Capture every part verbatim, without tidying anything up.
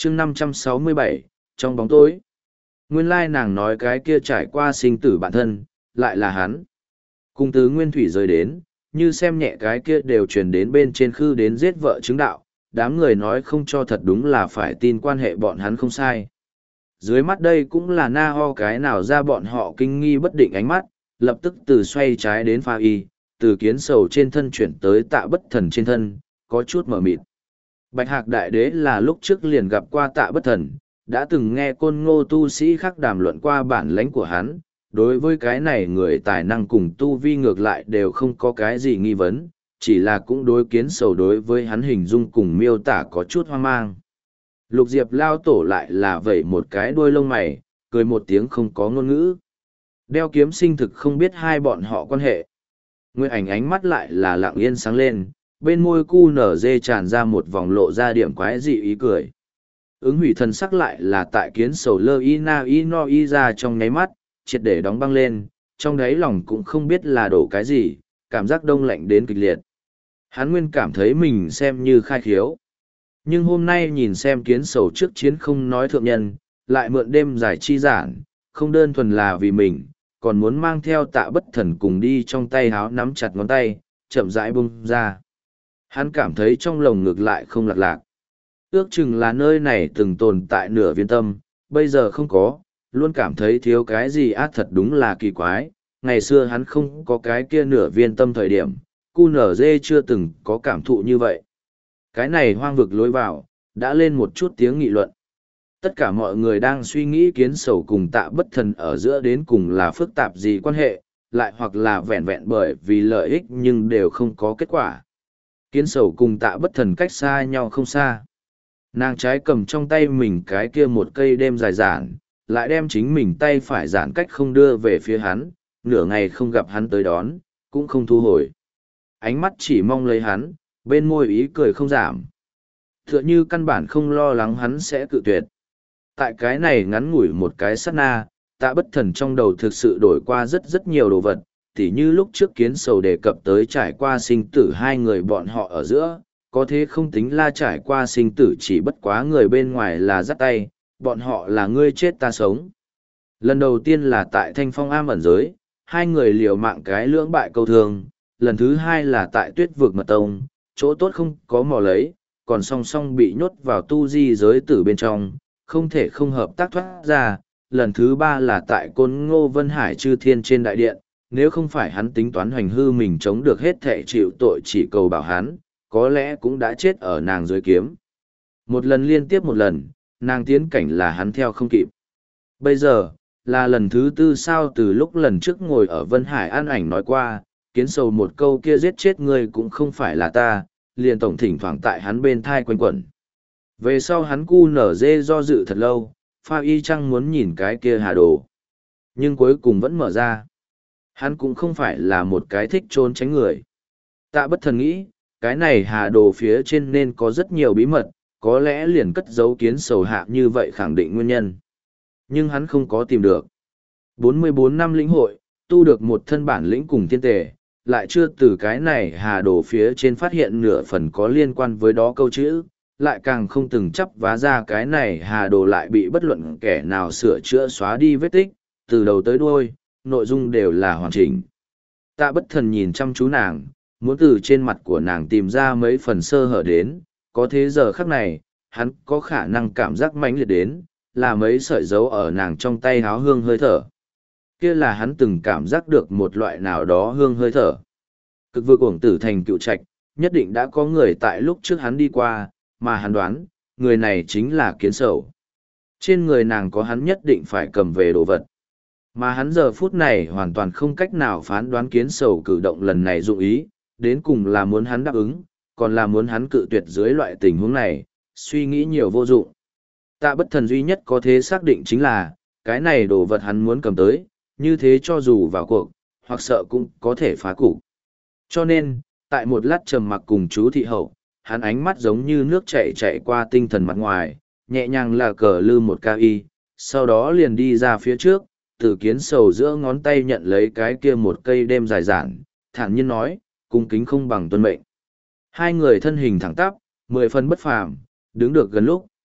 chương năm trăm sáu mươi bảy, trong bóng tối. Nguyên lai nàng nói cái kia trải qua sinh tử bản thân, lại là hắn. Cung tứ nguyên thủy rơi đến, như xem nhẹ cái kia đều truyền đến bên trên khư đến giết vợ chứng đạo, đám người nói không cho thật đúng là phải tin quan hệ bọn hắn không sai. Dưới mắt đây cũng là na ho cái nào ra bọn họ kinh nghi bất định ánh mắt, lập tức từ xoay trái đến pha y, từ kiến sầu trên thân chuyển tới tạ bất thần trên thân, có chút mở mịt. Bạch Hạc Đại Đế là lúc trước liền gặp qua tạ bất thần, đã từng nghe côn ngô tu sĩ khác đàm luận qua bản lãnh của hắn, đối với cái này người tài năng cùng tu vi ngược lại đều không có cái gì nghi vấn, chỉ là cũng đối kiến sầu đối với hắn hình dung cùng miêu tả có chút hoang mang. Lục Diệp lao tổ lại là vẩy một cái đuôi lông mày, cười một tiếng không có ngôn ngữ. Đeo kiếm sinh thực không biết hai bọn họ quan hệ. Nguyệt ảnh ánh mắt lại là lặng yên sáng lên, bên môi cu nở dê tràn ra một vòng lộ ra điểm quái dị ý cười. Ứng hủy thần sắc lại là tại kiến sầu lơ y na y no y ra trong nháy mắt, triệt để đóng băng lên, trong đáy lòng cũng không biết là đổ cái gì, cảm giác đông lạnh đến kịch liệt. Hắn nguyên cảm thấy mình xem như khai khiếu. Nhưng hôm nay nhìn xem kiến sầu trước chiến không nói thượng nhân, lại mượn đêm giải chi giản, không đơn thuần là vì mình, còn muốn mang theo tạ bất thần cùng đi trong tay háo nắm chặt ngón tay, chậm rãi bung ra. Hắn cảm thấy trong lồng ngực lại không lạc lạc. Ước chừng là nơi này từng tồn tại nửa viên tâm, bây giờ không có, luôn cảm thấy thiếu cái gì ác thật đúng là kỳ quái. Ngày xưa hắn không có cái kia nửa viên tâm thời điểm, cu nở dê chưa từng có cảm thụ như vậy. Cái này hoang vực lối vào, đã lên một chút tiếng nghị luận. Tất cả mọi người đang suy nghĩ kiến sầu cùng tạ bất thần ở giữa đến cùng là phức tạp gì quan hệ, lại hoặc là vẹn vẹn bởi vì lợi ích nhưng đều không có kết quả. Kiến sầu cùng tạ bất thần cách xa nhau không xa. Nàng trái cầm trong tay mình cái kia một cây đêm dài giản, lại đem chính mình tay phải giản cách không đưa về phía hắn, nửa ngày không gặp hắn tới đón, cũng không thu hồi. Ánh mắt chỉ mong lấy hắn, bên môi ý cười không giảm. Tựa như căn bản không lo lắng hắn sẽ cự tuyệt. Tại cái này ngắn ngủi một cái sát na, tạ bất thần trong đầu thực sự đổi qua rất rất nhiều đồ vật, tỉ như lúc trước kiến sầu đề cập tới trải qua sinh tử hai người bọn họ ở giữa, có thế không tính la trải qua sinh tử chỉ bất quá người bên ngoài là dắt tay, bọn họ là ngươi chết ta sống. Lần đầu tiên là tại thanh phong am ẩn giới, hai người liều mạng cái lưỡng bại câu thương, lần thứ hai là tại tuyết vực mật tông, chỗ tốt không có mò lấy, còn song song bị nhốt vào tu di giới tử bên trong, không thể không hợp tác thoát ra, lần thứ ba là tại côn ngô vân hải chư thiên trên đại điện, nếu không phải hắn tính toán hoành hư mình chống được hết thệ chịu tội chỉ cầu bảo hắn, có lẽ cũng đã chết ở nàng dưới kiếm. Một lần liên tiếp một lần, nàng tiến cảnh là hắn theo không kịp. Bây giờ, là lần thứ tư sao từ lúc lần trước ngồi ở Vân Hải an ảnh nói qua, kiến sầu một câu kia giết chết ngươi cũng không phải là ta, liền tổng thỉnh thoảng tại hắn bên thai quanh quẩn. Về sau hắn cu nở dê do dự thật lâu, pha y chăng muốn nhìn cái kia hà đồ. Nhưng cuối cùng vẫn mở ra. Hắn cũng không phải là một cái thích trốn tránh người. Tạ bất thần nghĩ, cái này hà đồ phía trên nên có rất nhiều bí mật, có lẽ liền cất giấu kiến sầu hạ như vậy khẳng định nguyên nhân. Nhưng hắn không có tìm được. bốn mươi bốn năm lĩnh hội, tu được một thân bản lĩnh cùng thiên tề, lại chưa từ cái này hà đồ phía trên phát hiện nửa phần có liên quan với đó câu chữ, lại càng không từng chấp vá ra cái này hà đồ lại bị bất luận kẻ nào sửa chữa xóa đi vết tích, từ đầu tới đuôi, nội dung đều là hoàn chỉnh. Tạ bất thần nhìn chăm chú nàng, muốn từ trên mặt của nàng tìm ra mấy phần sơ hở đến, có thế giờ khắc này, hắn có khả năng cảm giác mãnh liệt đến, là mấy sợi dấu ở nàng trong tay háo hương hơi thở. Kia là hắn từng cảm giác được một loại nào đó hương hơi thở. Cực vực uổng tử thành cựu trạch, nhất định đã có người tại lúc trước hắn đi qua, mà hắn đoán, người này chính là kiến sầu. Trên người nàng có hắn nhất định phải cầm về đồ vật. Mà hắn giờ phút này hoàn toàn không cách nào phán đoán kiến sầu cử động lần này dụng ý, đến cùng là muốn hắn đáp ứng, còn là muốn hắn cự tuyệt dưới loại tình huống này, suy nghĩ nhiều vô dụng. Tạ bất thần duy nhất có thể xác định chính là, cái này đồ vật hắn muốn cầm tới, như thế cho dù vào cuộc, hoặc sợ cũng có thể phá cục. Cho nên, tại một lát trầm mặc cùng chú thị hậu, hắn ánh mắt giống như nước chảy chạy qua tinh thần mặt ngoài, nhẹ nhàng là cờ lư một ca y, sau đó liền đi ra phía trước, từ kiến sầu giữa ngón tay nhận lấy cái kia một cây đêm dài dản, thản nhiên nói, cung kính không bằng tuân mệnh. Hai người thân hình thẳng tắp, mười phần bất phàm, đứng được gần lúc,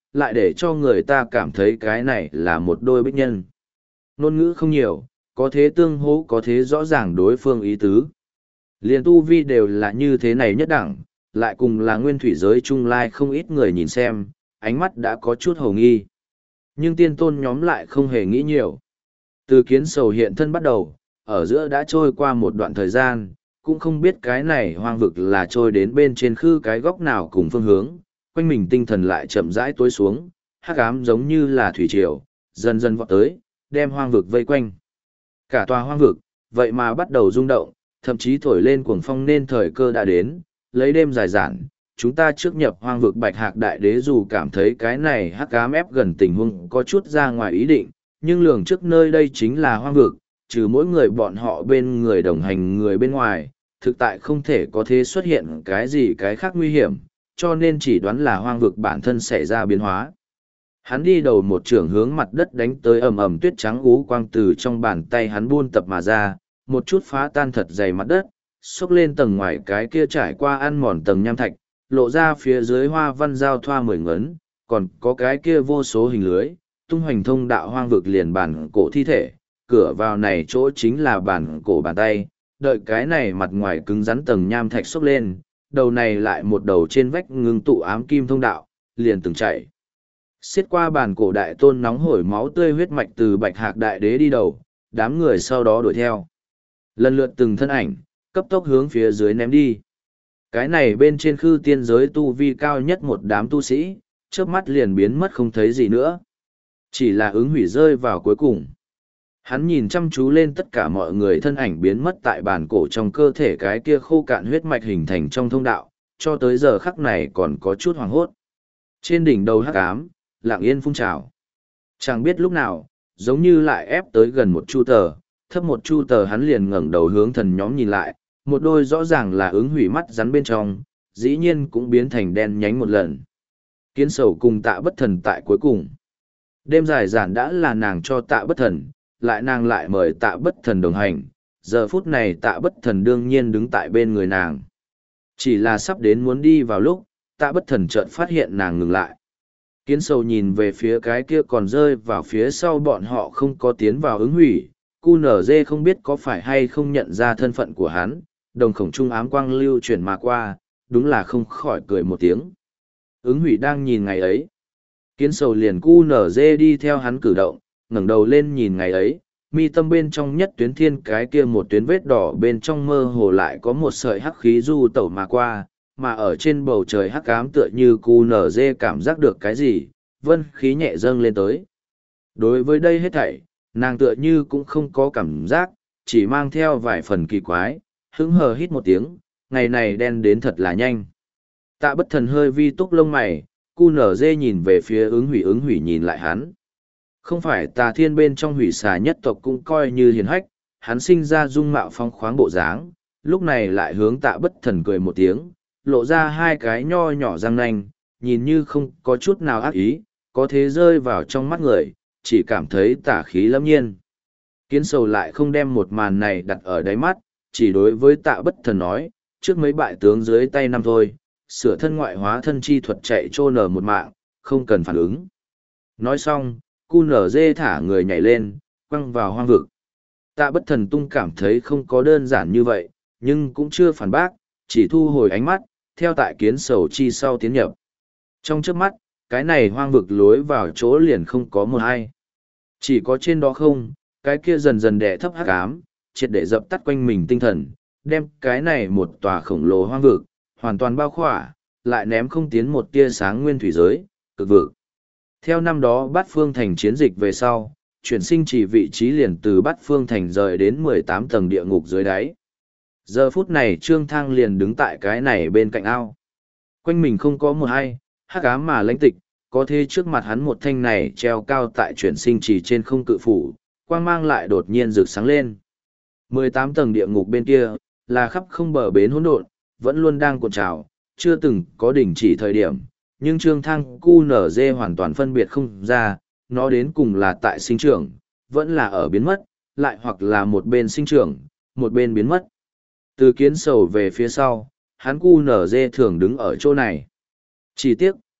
lại để cho người ta cảm thấy cái này là một đôi bích nhân. Ngôn ngữ không nhiều, có thế tương hỗ có thế rõ ràng đối phương ý tứ. Liền tu vi đều là như thế này nhất đẳng, lại cùng là nguyên thủy giới trung lai không ít người nhìn xem, ánh mắt đã có chút hồng nghi. Nhưng tiên tôn nhóm lại không hề nghĩ nhiều. Từ kiến sầu hiện thân bắt đầu, ở giữa đã trôi qua một đoạn thời gian, cũng không biết cái này hoang vực là trôi đến bên trên khư cái góc nào cùng phương hướng, quanh mình tinh thần lại chậm rãi tối xuống, hắc ám giống như là thủy triều, dần dần vọt tới, đem hoang vực vây quanh. Cả tòa hoang vực, vậy mà bắt đầu rung động, thậm chí thổi lên cuồng phong nên thời cơ đã đến, lấy đêm dài dản, chúng ta trước nhập hoang vực bạch hạc đại đế dù cảm thấy cái này hắc ám ép gần tình huống có chút ra ngoài ý định, nhưng lường trước nơi đây chính là hoang vực, trừ mỗi người bọn họ bên người đồng hành người bên ngoài, thực tại không thể có thế xuất hiện cái gì cái khác nguy hiểm, cho nên chỉ đoán là hoang vực bản thân xảy ra biến hóa. Hắn đi đầu một trường hướng mặt đất đánh tới ầm ầm tuyết trắng ú quang từ trong bàn tay hắn buôn tập mà ra, một chút phá tan thật dày mặt đất, xốc lên tầng ngoài cái kia trải qua ăn mòn tầng nham thạch, lộ ra phía dưới hoa văn giao thoa mười ngấn, còn có cái kia vô số hình lưới, tung hoành thông đạo hoang vực liền bản cổ thi thể, cửa vào này chỗ chính là bản cổ bàn tay, đợi cái này mặt ngoài cứng rắn tầng nham thạch xốc lên, đầu này lại một đầu trên vách ngưng tụ ám kim thông đạo, liền từng chạy. Xiết qua bàn cổ đại tôn nóng hổi máu tươi huyết mạch từ bạch hạc đại đế đi đầu, đám người sau đó đuổi theo. Lần lượt từng thân ảnh, cấp tốc hướng phía dưới ném đi. Cái này bên trên khư tiên giới tu vi cao nhất một đám tu sĩ, trước mắt liền biến mất không thấy gì nữa. Chỉ là ứng hủy rơi vào cuối cùng. Hắn nhìn chăm chú lên tất cả mọi người thân ảnh biến mất tại bàn cổ trong cơ thể cái kia khô cạn huyết mạch hình thành trong thông đạo, cho tới giờ khắc này còn có chút hoảng hốt. Trên đỉnh đầu hắc ám, lặng yên phun trào. Chẳng biết lúc nào, giống như lại ép tới gần một chu tờ, thấp một chu tờ hắn liền ngẩng đầu hướng thần nhóm nhìn lại, một đôi rõ ràng là ứng hủy mắt rắn bên trong, dĩ nhiên cũng biến thành đen nhánh một lần. Kiến sầu cùng tạ bất thần tại cuối cùng. Đêm dài giản đã là nàng cho tạ bất thần, lại nàng lại mời tạ bất thần đồng hành, giờ phút này tạ bất thần đương nhiên đứng tại bên người nàng. Chỉ là sắp đến muốn đi vào lúc, tạ bất thần chợt phát hiện nàng ngừng lại. Kiến sầu nhìn về phía cái kia còn rơi vào phía sau bọn họ không có tiến vào ứng hủy, cu nở dê không biết có phải hay không nhận ra thân phận của hắn, đồng khổng trung ám quang lưu chuyển mà qua, đúng là không khỏi cười một tiếng. Ứng hủy đang nhìn ngày ấy. Kiến sầu liền cu nở dê đi theo hắn cử động, ngẩng đầu lên nhìn ngày ấy, mi tâm bên trong nhất tuyến thiên cái kia một tuyến vết đỏ bên trong mơ hồ lại có một sợi hắc khí du tẩu mà qua, mà ở trên bầu trời hắc ám tựa như cu nở dê cảm giác được cái gì, vân khí nhẹ dâng lên tới. Đối với đây hết thảy, nàng tựa như cũng không có cảm giác, chỉ mang theo vài phần kỳ quái, hứng hờ hít một tiếng, ngày này đen đến thật là nhanh. Tạ bất thần hơi vi túc lông mày, cu nở dê nhìn về phía ứng hủy ứng hủy nhìn lại hắn. Không phải tà thiên bên trong hủy xà nhất tộc cũng coi như hiền hách, hắn sinh ra dung mạo phong khoáng bộ dáng, lúc này lại hướng tạ bất thần cười một tiếng, lộ ra hai cái nho nhỏ răng nanh, nhìn như không có chút nào ác ý, có thế rơi vào trong mắt người, chỉ cảm thấy tả khí lâm nhiên. Kiến sầu lại không đem một màn này đặt ở đáy mắt, chỉ đối với tạ bất thần nói, trước mấy bại tướng dưới tay năm thôi, sửa thân ngoại hóa thân chi thuật chạy trô nở một mạng, không cần phản ứng. Nói xong, cu nở dê thả người nhảy lên, quăng vào hoang vực. Tạ bất thần tung cảm thấy không có đơn giản như vậy, nhưng cũng chưa phản bác, chỉ thu hồi ánh mắt, theo tại kiến sầu chi sau tiến nhập. Trong trước mắt, cái này hoang vực lối vào chỗ liền không có một ai. Chỉ có trên đó không, cái kia dần dần đè thấp hắc ám, triệt để dập tắt quanh mình tinh thần, đem cái này một tòa khổng lồ hoang vực, hoàn toàn bao khỏa, lại ném không tiến một tia sáng nguyên thủy giới, cực vực. Theo năm đó Bát Phương Thành chiến dịch về sau, chuyển sinh chỉ vị trí liền từ Bát Phương Thành rời đến mười tám tầng địa ngục dưới đáy. Giờ phút này Trương Thăng liền đứng tại cái này bên cạnh ao. Quanh mình không có một ai, hắc ám mà lãnh tịch, có thế trước mặt hắn một thanh này treo cao tại chuyển sinh chỉ trên không cự phủ, quang mang lại đột nhiên rực sáng lên. mười tám tầng địa ngục bên kia, là khắp không bờ bến hỗn độn, vẫn luôn đang cuộn trào, chưa từng có đỉnh chỉ thời điểm, nhưng Trương Thăng cu nở dê hoàn toàn phân biệt không ra, nó đến cùng là tại sinh trưởng, vẫn là ở biến mất, lại hoặc là một bên sinh trưởng, một bên biến mất. Từ kiến sầu về phía sau, hắn cu nở dê thường đứng ở chỗ này. Chỉ tiếc,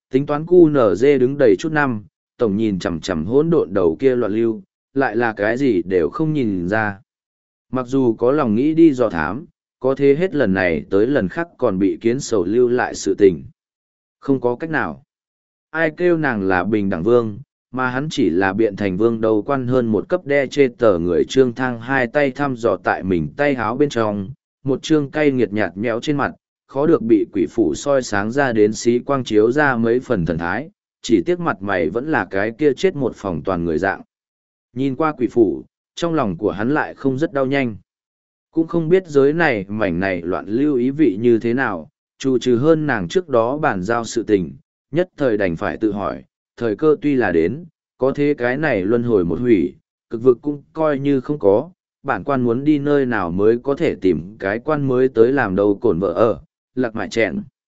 tính toán cu nở dê đứng đầy chút năm, tổng nhìn chằm chằm hỗn độn đầu kia loạn lưu, lại là cái gì đều không nhìn ra. Mặc dù có lòng nghĩ đi dò thám, có thế hết lần này tới lần khác còn bị kiến sầu lưu lại sự tình. Không có cách nào. Ai kêu nàng là bình đẳng vương, mà hắn chỉ là biện thành vương đầu quan hơn một cấp đe chê tờ người trương thang hai tay thăm dò tại mình tay háo bên trong, một trương cay nghiệt nhạt méo trên mặt, khó được bị quỷ phủ soi sáng ra đến xí quang chiếu ra mấy phần thần thái, chỉ tiếc mặt mày vẫn là cái kia chết một phòng toàn người dạng. Nhìn qua quỷ phủ, trong lòng của hắn lại không rất đau nhanh. Cũng không biết giới này mảnh này loạn lưu ý vị như thế nào, trù trừ hơn nàng trước đó bàn giao sự tình, nhất thời đành phải tự hỏi, thời cơ tuy là đến, có thế cái này luân hồi một hủy, cực vực cũng coi như không có, bản quan muốn đi nơi nào mới có thể tìm cái quan mới tới làm đâu cổn vợ ở, lạc mại chẹn.